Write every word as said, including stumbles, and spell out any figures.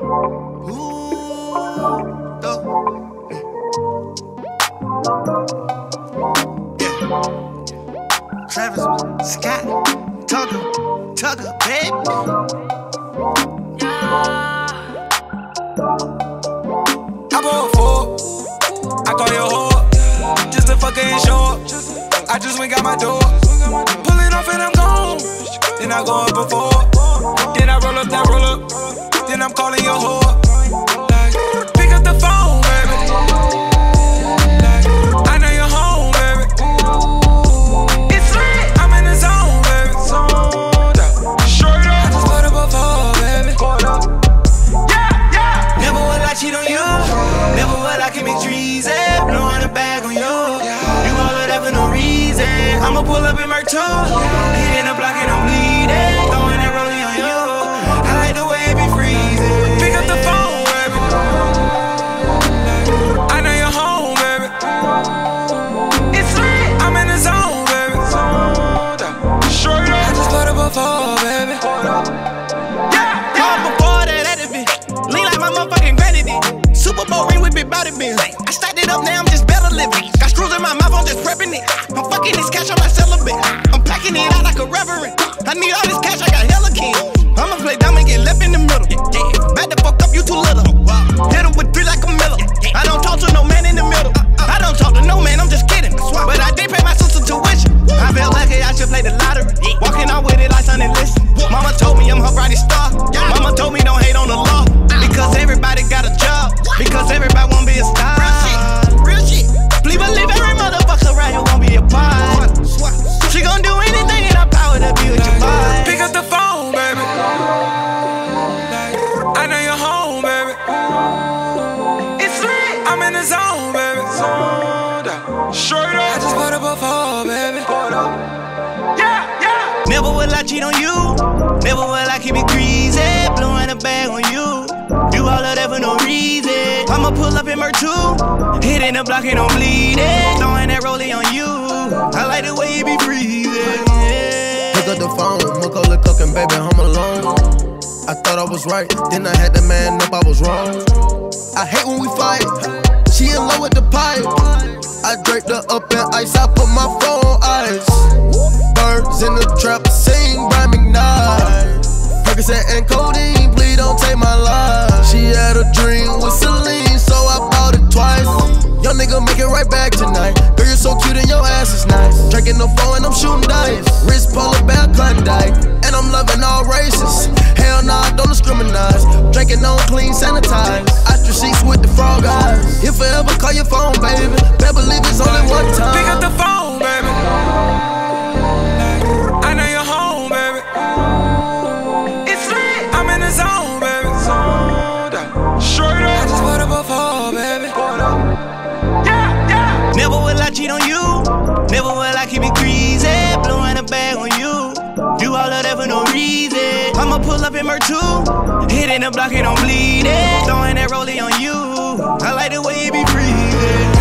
Ooh, though. Yeah. Travis Scott, Tucker, Tucker, baby. I bought four, I call your whore, just to fucking show up. I just went got my door, pulling off and I'm gone. Then I go up before, then I roll up that roll up, then I'm calling your whore. Like, pick up the phone, baby. Like, I know you're home, baby. It's lit, I'm in the zone, baby. Straight up, I just put up a four, baby. Yeah, yeah. Never will I cheat on you. Never will I commit treason. Blowing a bag on you. You all of that for no reason. I'ma pull up in Merc two, hitting the block and I'm bleeding, throwing that rollie on you. I like the way it be freezing. Pick up the phone, baby. I know you're home, baby. It's lit, I'm in the zone, baby. Straight up, I just put up a four, baby. Yeah, yeah. Before that, that it be lean like my motherfucking granny did. Super Bowl ring with big body bins. I stacked it up, now I'm just better living. Got screws in my mouth, I'm just prepping it. I'm fucking this cash, I'm not celibate. I'm packing it out like a reverend. I need all this cash, I got hella king. I'ma play dumb and get left in the middle. Back the fuck up, you too little. Hit him with three like a Miller. I don't talk to no man in the middle. I don't talk to no man, I'm just kidding. But I did pay my sister tuition. I felt lucky I should play the lottery. Walking out with it like Sunday list. Mama told me I'm her brightest star. Mama told me don't hate on the law. Because everybody got a job. Because everybody wanna be a star. Real shit, please believe every motherfucker right here won't be a part. She gon' do anything in her power to be with your vibe. Pick up the phone, baby. I know you're home, baby. It's lit, I'm in the zone, baby. Straight up, I just put up a four, baby. Yeah, yeah. Never will I cheat on you. Never will I keep it greasy. Blowing a bag on you. Do all of that for no reason. I'ma pull up in Merc two, hitting the block and I'm bleeding, throwing that rollie on you. I like the way you be breathing. Yeah. Pick up the phone, Macaulay cooking, baby, home alone. I thought I was right, then I had to man up, I was wrong. I hate when we fight, she in love with the pipe. I draped her up in ice, I put my phone on ice. Birds in the trap, sing by McKnight. Percocet and codeine, please don't take my life. She had a dream with Celine, so I bought it twice. Young nigga make it right back tonight. Girl, you're so cute and your ass is nice. Drinking the phone and I'm shooting dice. Wrist polar bear Klondike, and I'm loving all races. Hell nah, don't discriminate. Drinking on clean, sanitized. Ostrich sheets with the frog eyes. If I ever call your phone, baby, better believe it's only one time. Pick up the phone, baby. I know you're home, baby. It's lit, I'm in the zone, baby. Straight up, I just put up a four, baby. Yeah, yeah. Never will I cheat on you. Never will I keep it greasy. Blowing a bag on you. Do all of that for no reason. I'ma pull up in Merc two, hitting the block and I'm bleeding, throwing that rollie on you. I like the way you be breathing.